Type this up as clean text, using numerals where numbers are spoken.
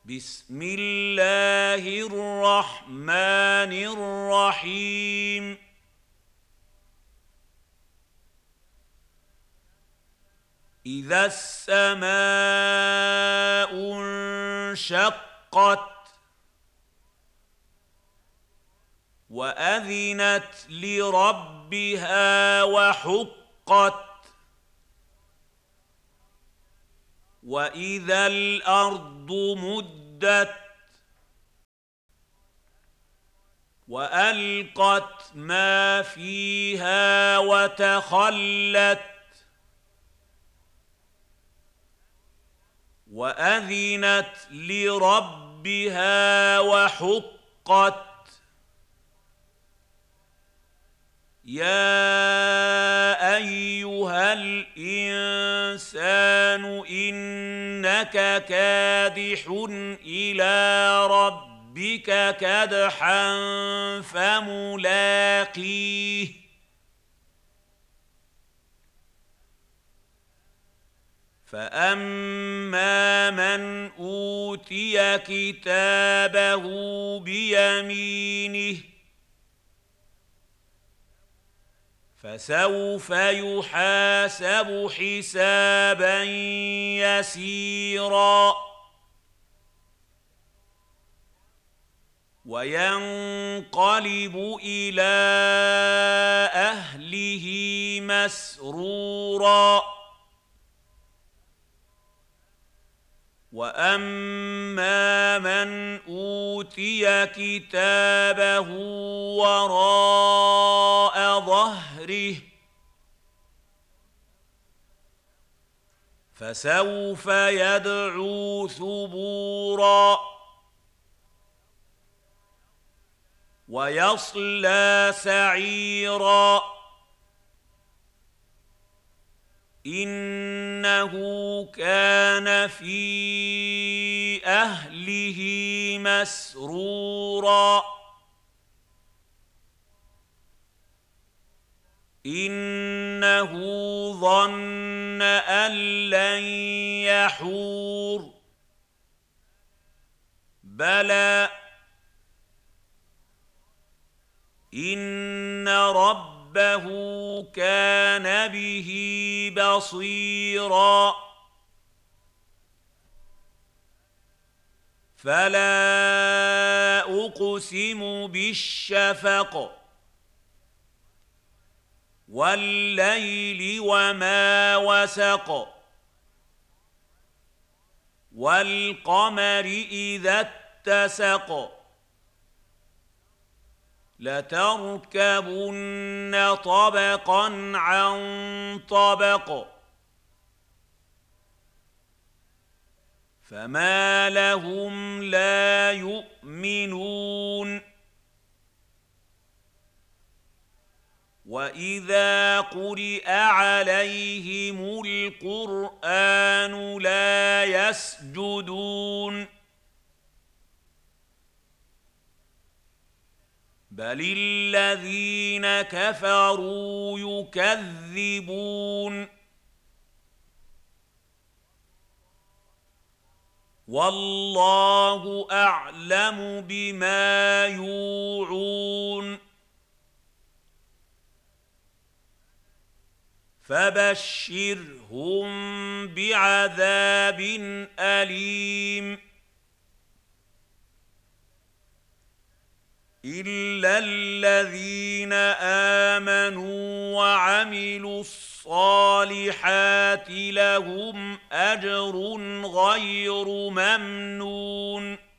بسم الله الرحمن الرحيم إذا السماء انشقت وأذنت لربها وحقت وإذا الأرض مدت وألقت ما فيها وتخلت وأذنت لربها وحقت يا أيها الإنسان إنك كادح إلى ربك كدحا فملاقيه فأما من أوتي كتابه بيمينه فسوف يحاسب حسابا يسيرا وينقلب إلى أهله مسرورا وأما من أوتي كتابه وراء ظهره فسوف يدعو ثبورا ويصلى سعيرا إنه كان في أهله مسرورا إنه ظن أن لن يحور بلى إن ربه كان به بصيرا فلا أقسم بالشفق والليل وما وسق والقمر إذا اتسق لتركبن طبقا عن طبق فما لهم لا يؤمنون وإذا قرئ عليهم القرآن لا يسجدون بل الذين كفروا يكذبون والله أعلم بما يوعون فبشرهم بعذاب أليم إلا الذين آمنوا وعملوا الصالحات لهم أجر غير ممنون